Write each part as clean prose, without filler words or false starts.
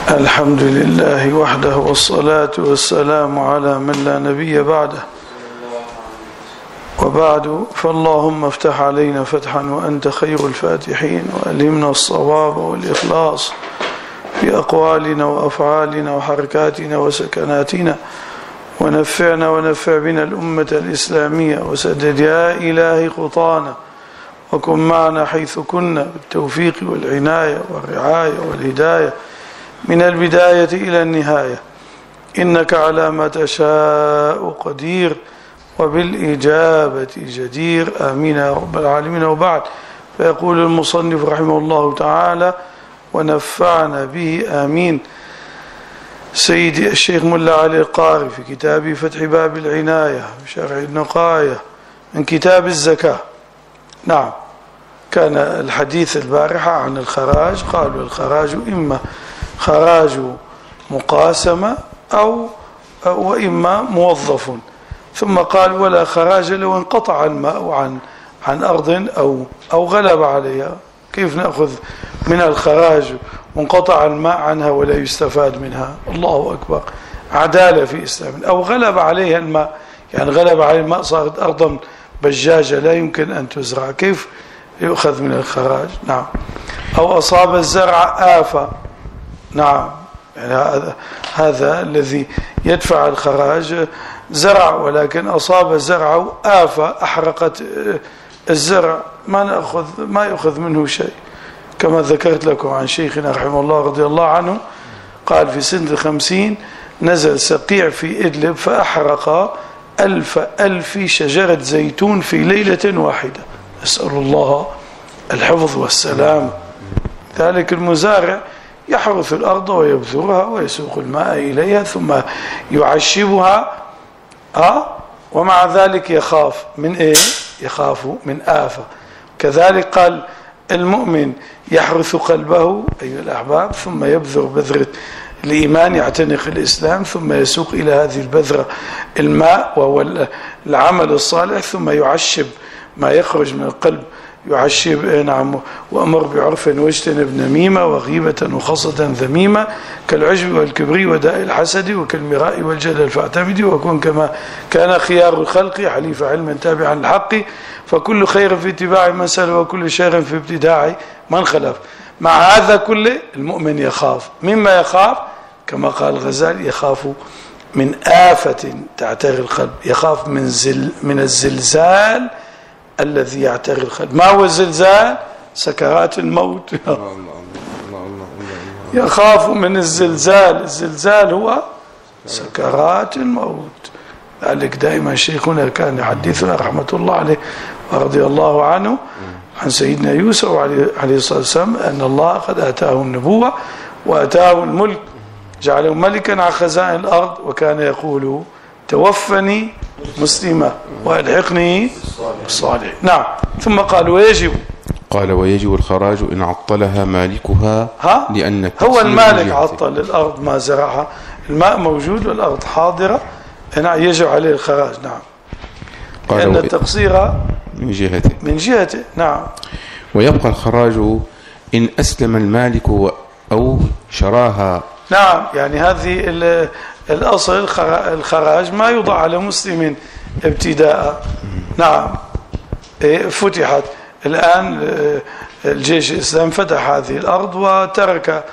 الحمد لله وحده والصلاة والسلام على من لا نبي بعده. وبعد، فاللهم افتح علينا فتحا وأنت خير الفاتحين، وألهمنا الصواب والإخلاص في أقوالنا وأفعالنا وحركاتنا وسكناتنا، ونفعنا ونفع بنا الأمة الإسلامية، وسدد يا إلهي خطانا، وكن معنا حيث كنا بالتوفيق والعناية والرعاية والهداية من البداية إلى النهاية، إنك على ما تشاء قدير وبالإجابة جدير. آمين يا رب العالمين. وبعد، فيقول المصنف رحمه الله تعالى: ونفعنا به آمين. سيدي الشيخ ملا علي القاري في كتابه فتح باب العناية بشرع النقاية من كتاب الزكاة. نعم، كان الحديث البارحة عن الخراج، قالوا الخراج إما خراج مقاسمة وإما موظف، ثم قال: ولا خراج لو انقطع الماء عن أرض أو غلب عليها. كيف نأخذ من الخراج وانقطع الماء عنها ولا يستفاد منها؟ الله أكبر، عدالة في إسلام. أو غلب عليها الماء، يعني غلب عليها الماء، صارت أرضا بجاجة لا يمكن أن تزرع، كيف يؤخذ من الخراج؟ نعم. أو أصاب الزرع آفة، نعم، يعني هذا الذي يدفع الخراج زرع، ولكن أصاب الزرع آفة أحرقت الزرع، ما يأخذ منه شيء. كما ذكرت لكم عن شيخنا رحمه الله رضي الله عنه، قال في سنة 50 نزل سقيع في إدلب فأحرق 1000 شجرة زيتون في ليلة واحدة. أسأل الله الحفظ والسلام. ذلك المزارع يحرث الأرض ويبذرها ويسوق الماء إليها ثم يعشبها، ومع ذلك يخاف من إيه؟ يخاف من آفة. كذلك قال المؤمن يحرث قلبه أيها الأحباب، ثم يبذر بذرة الإيمان، يعتنق الإسلام، ثم يسوق إلى هذه البذرة الماء وهو العمل الصالح، ثم يعشب ما يخرج من القلب، يعشب. نعم. وأمر بعرف واجتنب نميمة وغيبة وخصة ذميمة، كالعجب والكبر وداء الحسد وكالمراء والجدل فاعتمد، وكن كما كان خيار الخلق حليف علما تابعا الحق، فكل خير في اتباع من سلف وكل شر في ابتداع من خلف. مع هذا كله المؤمن يخاف. مما يخاف؟ كما قال الغزالي: يخاف من آفة تعتري القلب، يخاف من الزلزال الذي يعتري القلب. ما هو الزلزال؟ سكرات الموت. يخاف من الزلزال. الزلزال هو سكرات الموت. ذلك دائما شيخنا كان يحدثنا رحمة الله عليه ورضي الله عنه عن سيدنا يوسف عليه الصلاة والسلام أن الله قد آتاه النبوة وآتاه الملك، جعله ملكا على خزائن الأرض، وكان يقول: توفني مسلمة وألحقني بالصالح. نعم. ثم قال: ويجب الخراج إن عطلها مالكها، لأن هو المالك عطل الأرض ما زرعها، الماء موجود والأرض حاضرة، يجب عليه الخراج. نعم، لأن التقصير من جهته. نعم. ويبقى الخراج إن أسلم المالك أو شراها. نعم، يعني هذه الأصل الخراج ما يوضع على مسلم ابتداء. نعم. فتحت الآن الجيش الإسلام فتح هذه الأرض وترك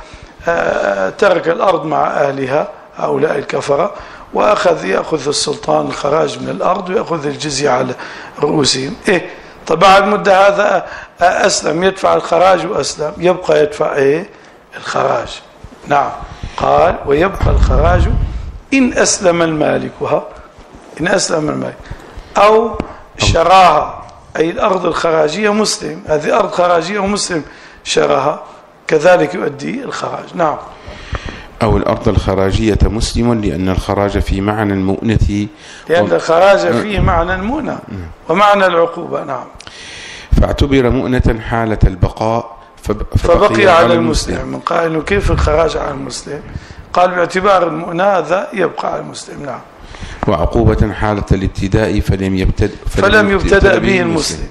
الأرض مع أهلها هؤلاء الكفرة، يأخذ السلطان الخراج من الأرض ويأخذ الجزية على رؤوسهم. طبعا المدة هذا أسلم، يدفع الخراج وأسلم، يبقى يدفع الخراج. نعم. قال: ويبقى الخراج إن أسلم المالك، إن أسلم المالك أو شراها، أي الأرض الخراجية مسلم، هذه أرض خراجية ومسلم شراها، كذلك يؤدي الخراج. نعم. أو الأرض الخراجية مسلم، لأن الخراج في معنى المؤنة، لأن الخراج فيه معنى المؤنة ومعنى العقوبة. نعم. فاعتبر مؤنة حالة البقاء فبقي على المسلم. من قال: كيف الخراج على المسلم؟ قال: باعتبار المؤنة هذا يبقى على المسلم. نعم. وعقوبة حالة الابتداء فلم يبتدأ به المسلم.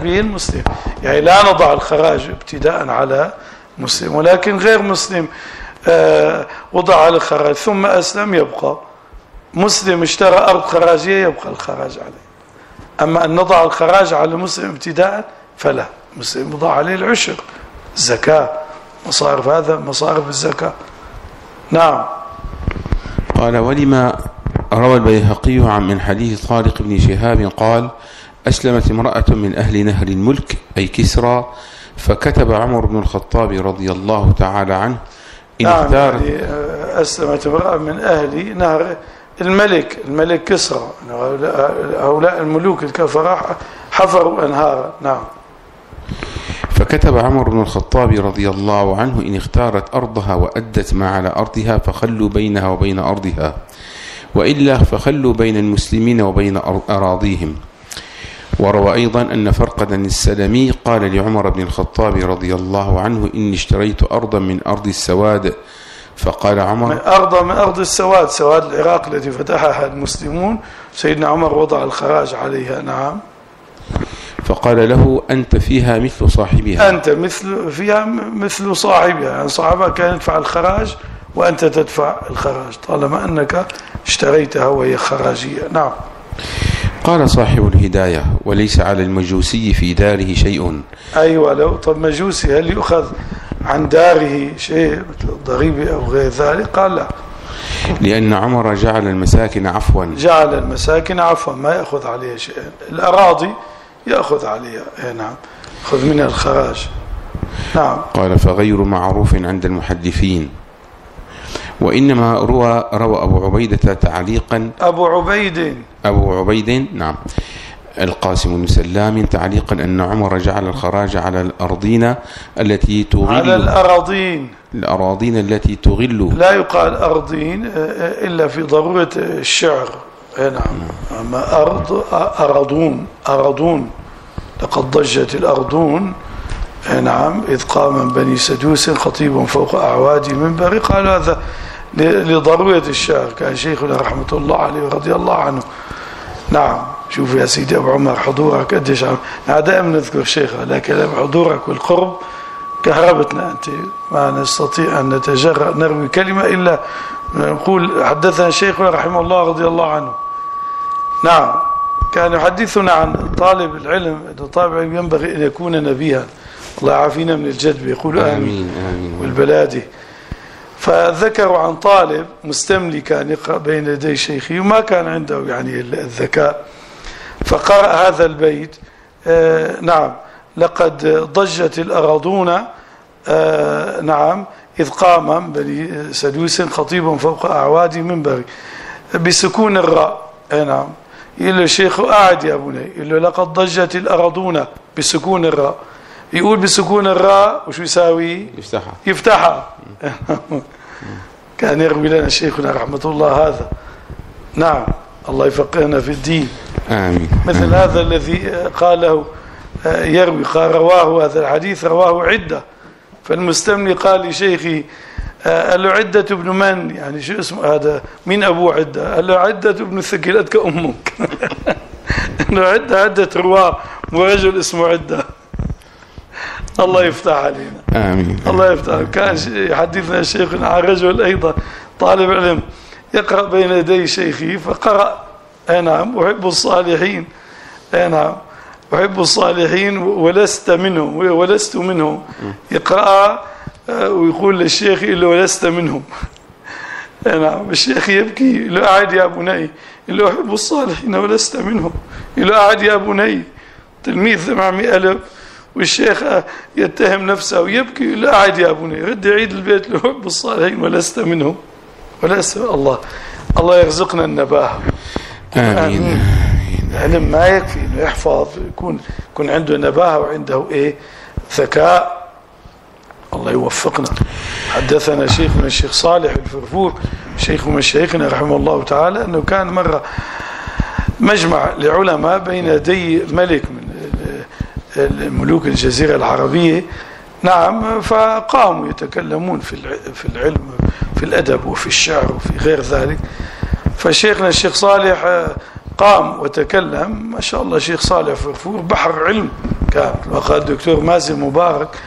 يعني لا نضع الخراج ابتداء على مسلم، ولكن غير مسلم وضع على الخراج ثم أسلم يبقى. مسلم اشترى أرض خراجية يبقى الخراج عليه. أما أن نضع الخراج على المسلم ابتداء فلا، مسلم يضع عليه العشر، الزكاة، مصارف، هذا مصارف الزكاة. نعم. قال: ولما روى البيهقي عن من حديث طارق بن شهاب قال: أسلمت امرأة من أهل نهر الملك أي كسرى، فكتب عمر بن الخطاب رضي الله تعالى عنه إن اختارت. يعني أسلمت امرأة من أهل نهر الملك كسرى، هؤلاء الملوك الكفرة حفروا أنهارا. نعم. فكتب عمر بن الخطاب رضي الله عنه إن اختارت أرضها وأدت ما على أرضها فخلوا بينها وبين أرضها، وإلا فخلوا بين المسلمين وبين أراضيهم. وروى أيضا أن فرقدا السلمي قال لعمر بن الخطاب رضي الله عنه إني اشتريت أرضا من أرض السواد، فقال عمر: من أرض السواد، سواد العراق التي فتحها المسلمون، سيدنا عمر وضع الخراج عليها. نعم. فقال له: أنت فيها مثل صاحبها. أنت فيها مثل صاحبها، يعني صاحبها كان يدفع الخراج وأنت تدفع الخراج طالما أنك اشتريتها وهي خراجية. نعم. قال صاحب الهداية: وليس على المجوسي في داره شيء. أيوة. لو طب مجوسي هل يؤخذ عن داره شيء مثل ضريبة أو غير ذلك؟ قال لا، لأن عمر جعل المساكن عفوا. جعل المساكن عفوا، ما يأخذ عليها شيء. الأراضي يأخذ عليها. نعم، خذ منها الخراج. نعم. قال: فغير معروف عند المحدثين، وإنما روى أبو عبيدة تعليقا. أبو عبيد نعم، القاسم بن سلام تعليقا أن عمر جعل الخراج على الأرضين التي تغل. على الأراضين التي تغل. لا يقال أرضين إلا في ضرورة الشعر. نعم. أما أرضون لقد ضجت الأرضون. نعم. إذ قام من بني سدوس خطيب فوق أعواد منبر. قال هذا لضرورة الشعر. كان شيخنا رحمة الله عليه ورضي الله عنه. نعم. شوف يا سيدي أبو عمر، حضورك قديش دائما نذكر شيخه، لكن حضورك والقرب كهربتنا أنت، ما نستطيع أن نتجرأ نروي كلمة إلا نقول حدثنا شيخنا رحمه الله رضي الله عنه. نعم. كان يحدثنا عن طالب العلم أن طالب العلم ينبغي أن يكون نبيها. الله يعافينا من الجدب، يقول آمين والبلادي. فذكروا عن طالب مستملي كان يقرأ بين يدي شيخه وما كان عنده يعني الذكاء، فقرأ هذا البيت. نعم. لقد ضجت الأراضون نعم إذ قام بني سدوس خطيب فوق أعواد منبر، بسكون الراء. نعم. يقول له الشيخ قاعد يا بني، يقول له لقد ضجت الأراضون بسكون الراء. يقول بسكون الراء وشو يساوي؟ يفتحها. كان يروي لنا شيخنا رحمة الله هذا. نعم. الله يفقهنا في الدين. آمين. مثل هذا الذي قاله يروي، قال رواه هذا الحديث رواه عدة، فالمستملي قال لشيخي قال له عدة ابن من؟ يعني شو اسمه هذا؟ مين أبو عدة؟ قال له عدة ابن ثقلتك أمك. إنه عدة رواه ورجل اسمه عدة. الله يفتح علينا. آمين. الله يفتح. كان يحدثنا شيخنا عن رجل أيضا طالب علم يقرأ بين يدي شيخه فقرأ نعم أحب الصالحين. نعم. أحب الصالحين ولست منهم يقرأ ويقول للشيخ إلا ولست منهم. نعم. الشيخ يبكي، إلا أعد يا بني، إلا أحب الصالحين ولست منهم، إلا أعد يا بني. تلميذ 800 ألف والشيخ يتهم نفسه ويبكي، إلا أعد يا بني، رد عيد البيت، إلا أحب الصالحين ولست منهم. ولست. الله يرزقنا النباهة. آمين. العلم ما يكفي انه يحفظ، يكون عنده نباهة وعنده ذكاء. الله يوفقنا. حدثنا شيخنا الشيخ صالح الفرفور شيخ مشايخنا رحمه الله تعالى أنه كان مرة مجمع لعلماء بين يدي ملك من ملوك الجزيرة العربية. نعم. فقاموا يتكلمون في العلم، في الأدب وفي الشعر وفي غير ذلك. فشيخنا الشيخ صالح قام وتكلم. ما شاء الله شيخ صالح فرفور بحر علم كان. وقال الدكتور مازن مبارك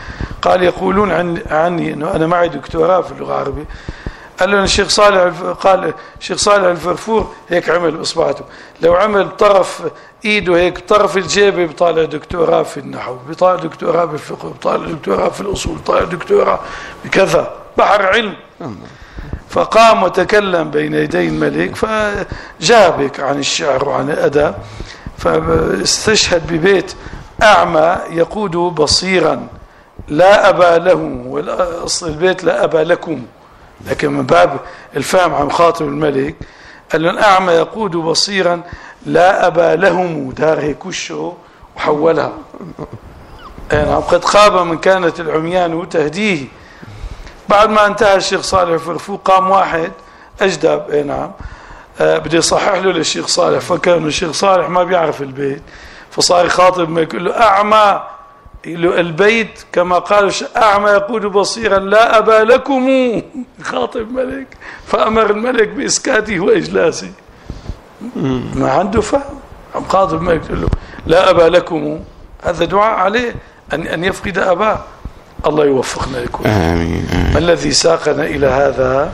قال يقولون عني أنه أنا معي دكتوراه في اللغة العربية. قال له الشيخ صالح الفرفور هيك عمل إصبعته، لو عمل طرف إيده هيك طرف الجيبة بيطالع دكتوراه في النحو، بيطالع دكتوراه بالفقه، بيطالع دكتوراه في الأصول، بيطالع دكتوراه بكذا، بحر علم. فقام وتكلم بين يدي الملك، فجابك عن الشعر وعن الأدب، فاستشهد ببيت أعمى يقود بصيرا لا أبا له، والأصل البيت لا أبا لكم، لكن من باب الفهم عن خاطب الملك قال له الأعمى يقود بصيرا لا أبا لهم، دار هيك وشه وحولها. نعم قد خاب من كانت العميان تهديه. بعد ما انتهى الشيخ صالح الفرفور قام واحد أجدب نعم بدي يصحح له للشيخ صالح، فكان الشيخ صالح ما بيعرف البيت، فصار يخاطب ما يقول له أعمى، له البيت كما قال أعمى يقول بصيرا لا أبا لكم، خاطب ملك، فأمر الملك بإسكاته وإجلاسه، ما عنده فهم، عم خاطب الملك يقول له لا أبا لكم، هذا دعاء عليه أن يفقد أباه. الله يوفقنا لكم. آمين. ما الذي ساقنا إلى هذا؟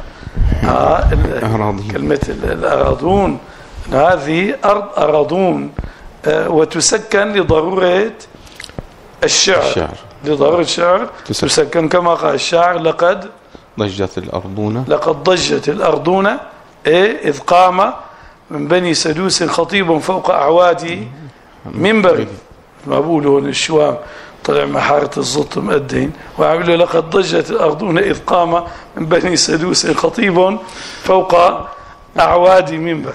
كلمة الأراضون، هذه أرض أراضون وتسكن لضرورة الشعر، لضرورة الشعر تسكن كما قال الشاعر لقد ضجت الأرضون إذ قام من بني سدوس خطيب فوق أعواد منبر، ما بقولوا الشوام طلع محارة الزط مؤدين، وعمل له لقد ضجت الأرضون إذ قام من بني سدوس خطيب فوق أعواد منبر.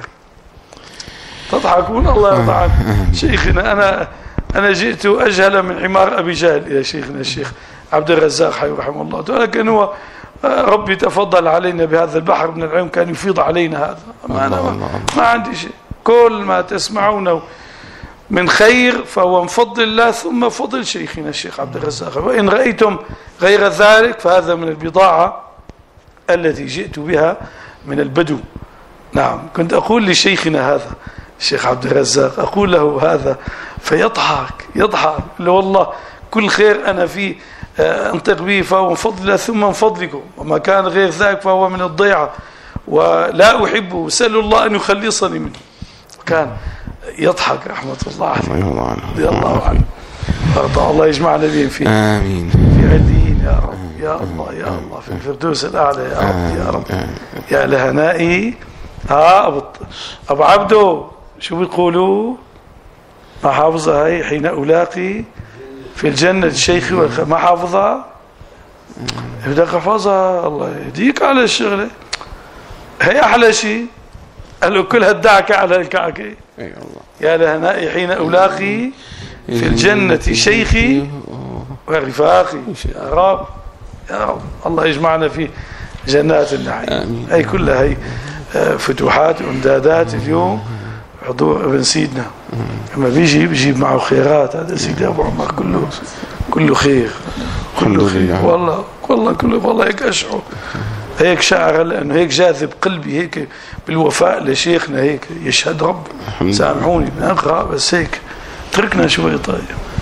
تضحكون؟ الله يرضى عنك. شيخنا أنا جئت أجهل من حمار أبي جهل إلى شيخنا الشيخ عبد الرزاق حي رحمه الله، ولكن هو ربي تفضل علينا بهذا البحر من العلم، كان يفيض علينا هذا. ما عندي شيء، كل ما تسمعونه من خير فهو من فضل الله ثم فضل شيخنا الشيخ عبد الرزاق، وإن رأيتم غير ذلك فهذا من البضاعة التي جئت بها من البدو. نعم كنت أقول لشيخنا هذا الشيخ عبد الرزاق، أقول له هذا فيضحك له والله كل خير أنا فيه أنطق به فهو من فضل الله ثم من فضلكم، وما كان غير ذلك فهو من الضيعة ولا أحبه، سألوا الله أن يخلصني منه. كان يضحك رحمة الله عليه رضي الله عنه وارضاه. الله يجمعنا بهم فيه آمين في عليين يا رب، يا الله يا الله، في الفردوس الأعلى يا رب يا رب. يا لهنائي أبو عبده شو بيقولوا؟ ما حافظها هي حين ألاقي في الجنة شيخي ما حافظها؟ بدك حفظها، الله يهديك على الشغلة، هي أحلى شيء. قال له كل هالدعكة على الكعكة. يا لهنائي حين ألاقي في الجنة شيخي ورفاقي. يا رب يا رب الله يجمعنا في جنات النعيم. هي كلها هي فتوحات وامدادات اليوم حضور ابن سيدنا، لما بيجيب معه خيرات. هذا سيدي أبو عمر كله خير، كله خير والله كله والله هيك أشعر هيك شاعر، لأنه هيك جاذب قلبي هيك بالوفاء لشيخنا، هيك يشهد رب. سامحوني بنقرأ بس هيك تركنا شوي. طيب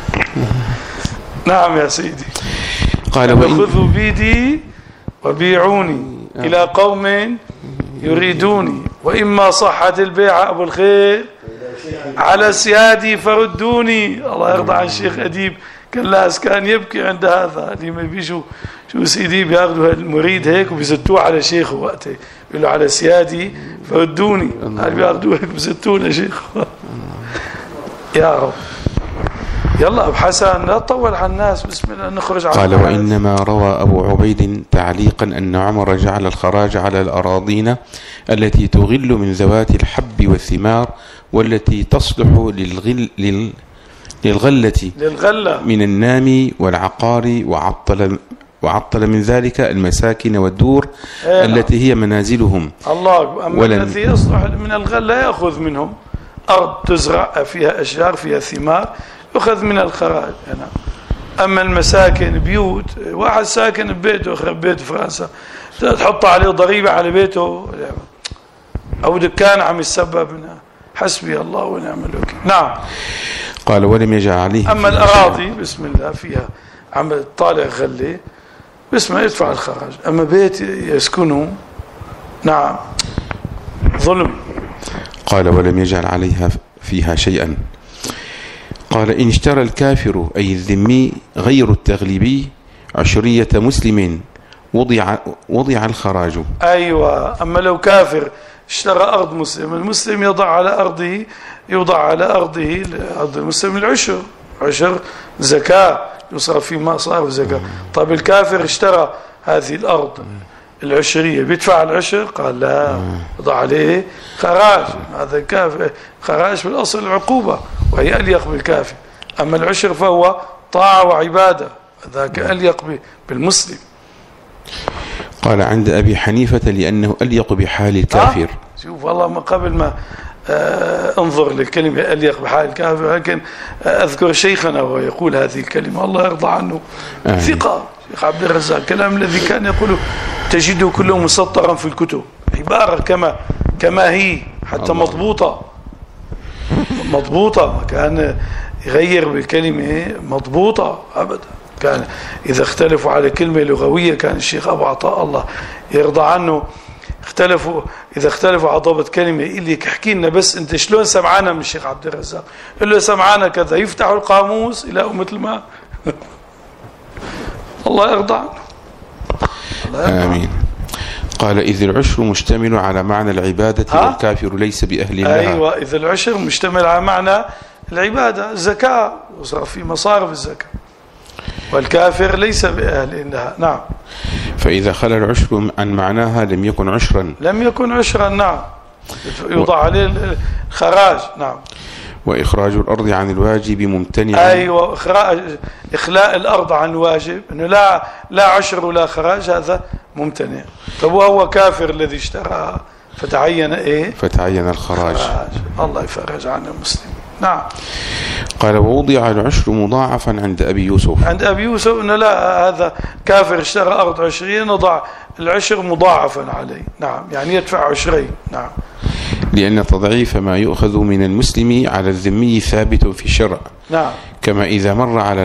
نعم يا سيدي. قال خذوا بيدي وبيعوني إلى قوم يريدوني، وإما صحت البيعة أبو الخير على سيادي فردوني. الله يرضى عن الشيخ أديب كلاس كان يبكي عند هذا، اللي ما بيجوا شو سيدي بياخذوا المريد هيك وبيزتوه على شيخه وقته، بيقولوا على سيادي فردوني، هل بياخذوه هيك بيزتوه لشيخه. يا رب يلا أبو حسن لا تطول على الناس، بسم الله نخرج على. قال وإنما روى أبو عبيد تعليقا أن عمر جعل الخراج على الأراضين التي تغل من ذوات الحب والثمار والتي تصلح للغلة من النام والعقار، وعطل من ذلك المساكن والدور التي هي منازلهم. الله أما الذي يصلح من الغلة يأخذ منهم أرض تزرع فيها أشجار فيها ثمار يأخذ من الخراج. أما المساكن بيوت، واحد ساكن ببيته خرب بيته فرنسا تحط عليه ضريبة على بيته أو دكان عم يسبب منها، حسبي الله ونعم الوكيل. نعم. قال ولم يجعل عليه. أما الأراضي بسم الله فيها عم طالع غلة باسمه يدفع الخراج. أما بيت يسكنه نعم ظلم. قال ولم يجعل عليها فيها شيئا. قال إن اشترى الكافر أي الذمي غير التغليبي عشرية مسلم وضع الخراج. أيوة. أما لو كافر اشترى أرض مسلم، المسلم يوضع على أرضه أرض المسلم العشر، عشر زكاة يصرف في مصارف زكاة. طيب الكافر اشترى هذه الأرض العشرية بيدفع العشر؟ قال لا، يضع عليه خراج. هذا الكافر خراج بالأصل العقوبة وهي أليق بالكافر. أما العشر فهو طاعة وعبادة، ذاك أليق بالمسلم. قال عند أبي حنيفة لأنه أليق بحال الكافر. شوف والله ما قبل ما انظر للكلمة أليق بحال الكافر، لكن أذكر شيخنا وهو يقول هذه الكلمة الله يرضى عنه، ثقة شيخ عبد الرزاق، كلام الذي كان يقوله تجده كله مسطرا في الكتب، عبارة كما هي حتى مضبوطة، ما كان يغير بالكلمة مضبوطة أبدا. كان إذا اختلفوا على كلمة لغوية كان الشيخ أبو عطاء الله يرضى عنه إذا اختلفوا على ضبط كلمة اللي يحكي لنا بس أنت شلون سمعانا من الشيخ عبد الرزاق، إلا سمعانا كذا، يفتحوا القاموس يلاقوا مثل ما الله يرضى عنه. آمين. قال إذ العشر مشتمل على معنى العبادة والكافر ليس بأهل لها. أيوة، إذ العشر مشتمل على معنى العبادة، الزكاة وصار في مصارف الزكاة، والكافر ليس بأهل لها. نعم. فإذا خلى العشر عن معناها لم يكن عشرا. نعم، يوضع عليه الخراج. نعم. وإخراج الأرض عن الواجب ممتنع. أيوة، إخلاء الأرض عن الواجب، إنه لا عشر ولا خراج، هذا ممتنع. طب وهو كافر الذي اشتراها فتعين الخراج. الله يفرج عن المسلم. نعم. قال ووضع العشر مضاعفا عند أبي يوسف. إنه لا، هذا كافر اشترى أرض 20 نضع العشر مضاعفا عليه. نعم، يعني يدفع 20. نعم. لأن تضعيف ما يؤخذ من المسلم على الذمي ثابت في الشرع. نعم. كما إذا مر على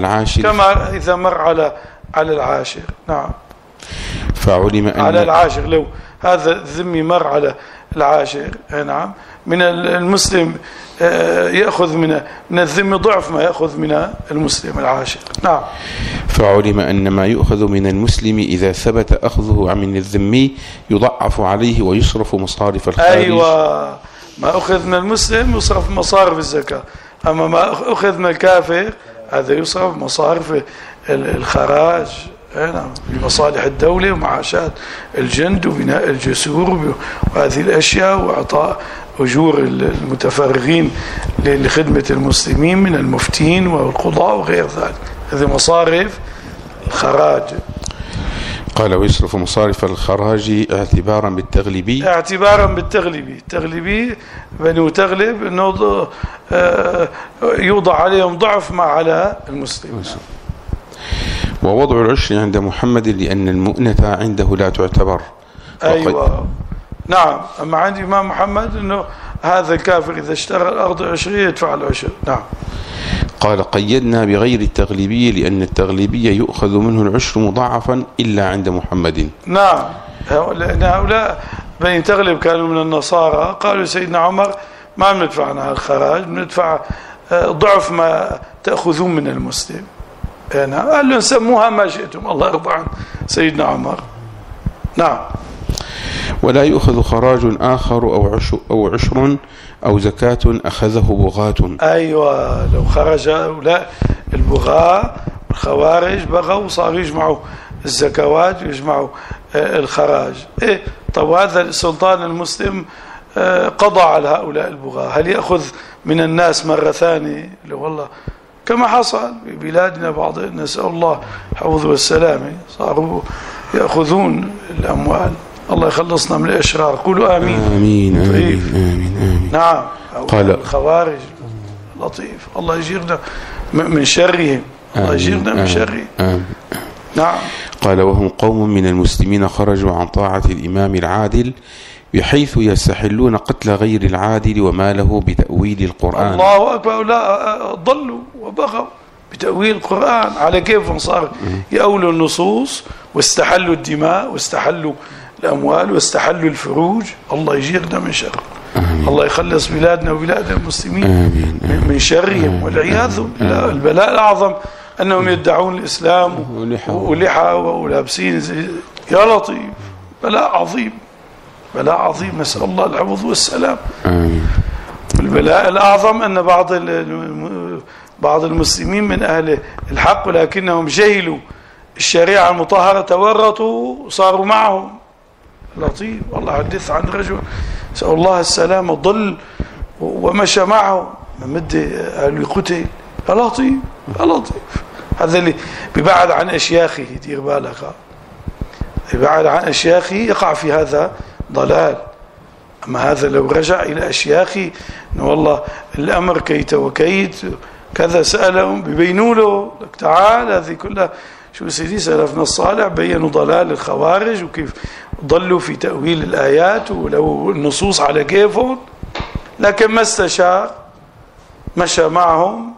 العاشر. نعم. فعلم أن على العاشر، لو هذا الذمي مر على العاشر، نعم، من المسلم يأخذ من الذمي ضعف ما يأخذ من المسلم العاشر. نعم. فعلم أن ما يؤخذ من المسلم إذا ثبت أخذه من الذمي يضعف عليه ويصرف مصارف الخارج. أيوة، ما أخذ من المسلم يصرف مصارف الزكاة، أما ما أخذ من الكافر هذا يصرف مصارف الخراج. نعم، بمصالح الدولة ومعاشات الجند وبناء الجسور وهذه الأشياء، وإعطاء أجور المتفرغين لخدمة المسلمين من المفتين والقضاء وغير ذلك، هذه مصارف الخراج. قال ويصرف مصارف الخراج اعتبارا بالتغليبي. التغليبي بنو تغلب أنه يوضع عليهم ضعف ما على المسلم. ووضع العشر عند محمد لأن المؤنة عنده لا تعتبر. أيوة. نعم. أما عند إمام محمد أنه هذا الكافر إذا اشترى الأرض 20 يدفع العشر. نعم. قال قيدنا بغير التغليبي لأن التغليبي يؤخذ منه العشر مضاعفا إلا عند محمد. نعم، لأن هؤلاء بني تغلب كانوا من النصارى، قالوا سيدنا عمر ما بندفع عنها الخراج، بندفع ضعف ما تأخذون من المسلم. قال له سموها ما شئتم، الله يرضى عن سيدنا عمر. نعم. ولا يؤخذ خراج آخر أو عشر أو زكاة أخذه بغاة. أيوة، لو خرج هؤلاء البغاة الخوارج بغوا صاروا يجمعوا الزكوات ويجمعوا الخراج. طب هذا السلطان المسلم قضى على هؤلاء البغاة، هل يأخذ من الناس مرة ثانية؟ لو والله كما حصل في بلادنا بعض، نسأل الله حفظه والسلامة، صاروا يأخذون الأموال. الله يخلصنا من الأشرار، قولوا آمين. آمين آمين آمين آمين. نعم. قال الخوارج لطيف، الله يجيرنا من شرهم، الله يجيرنا من شرهم. نعم. قال وهم قوم من المسلمين خرجوا عن طاعة الإمام العادل بحيث يستحلون قتل غير العادل وما له بتأويل القرآن. الله أكبر. لا ضلوا وبغوا، بتأويل القرآن على كيفهم صار يأولوا النصوص واستحلوا الدماء واستحلوا الأموال واستحلوا الفروج. الله يجيرنا من شر. الله يخلص بلادنا وبلاد المسلمين من شرهم والعياذ بالله. البلاء الأعظم أنهم يدعون الإسلام ولحى ولابسين يا لطيف. بلاء عظيم، بلاء عظيم، نسأل الله الحفظ والسلام. البلاء الأعظم أن بعض المسلمين من أهل الحق ولكنهم جهلوا الشريعة المطهرة تورطوا وصاروا معهم. لطيف. والله حدث عن رجل نسأل الله السلامة ضل ومشى معه مد أهل قتل. لطيف لطيف. هذا اللي بيبعد عن أشياخه، دير بالك، يبعد عن أشياخه يقع في هذا ضلال. أما هذا لو رجع إلى أشياخه والله الأمر كيت وكيت كذا سألهم بيبينوا له لك تعال هذه كلها شو سيدي سلفنا الصالح بينوا ضلال الخوارج وكيف ضلوا في تأويل الآيات ولو النصوص على كيفهم، لكن ما استشار مشى معهم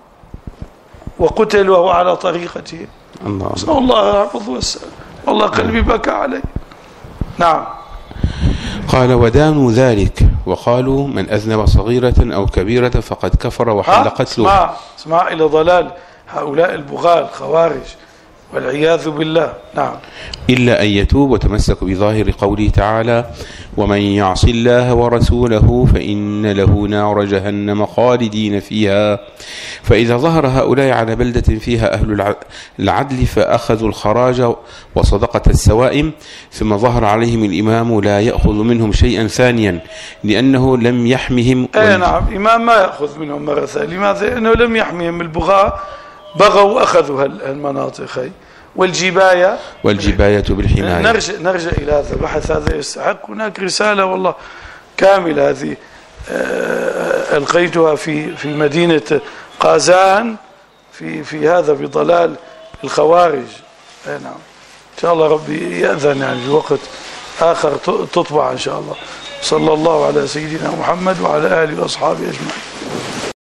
وقتل وهو على طريقته. الله يحفظه والسلام. والله قلبي بكى عليه. نعم. قال ودانوا ذلك وقالوا من أذنب صغيرة أو كبيرة فقد كفر وحل قتله. اسمع إلى ضلال هؤلاء البغاة الخوارج والعياذ بالله. نعم. إلا أن يتوب وتمسك بظاهر قوله تعالى ومن يعص الله ورسوله فإن له نار جهنم خالدين فيها. فإذا ظهر هؤلاء على بلدة فيها أهل العدل فأخذوا الخراج وصدقة السوائم، ثم ظهر عليهم الإمام لا يأخذ منهم شيئا ثانيا لأنه لم يحمهم. نعم. الإمام ما يأخذ منهم مرة ثانية. لماذا؟ لأنه لم يحمهم. البغاة بغوا وأخذوا المناطق. والجباية بالحماية. نرجع إلى هذا البحث. هذا يستحق. هناك رسالة والله كاملة هذه ألقيتها في مدينة قازان في هذا بضلال الخوارج. نعم. إن شاء الله ربي يأذن يعني في وقت آخر تطبع إن شاء الله. صلى الله على سيدنا محمد وعلى آله وأصحابه أجمعين.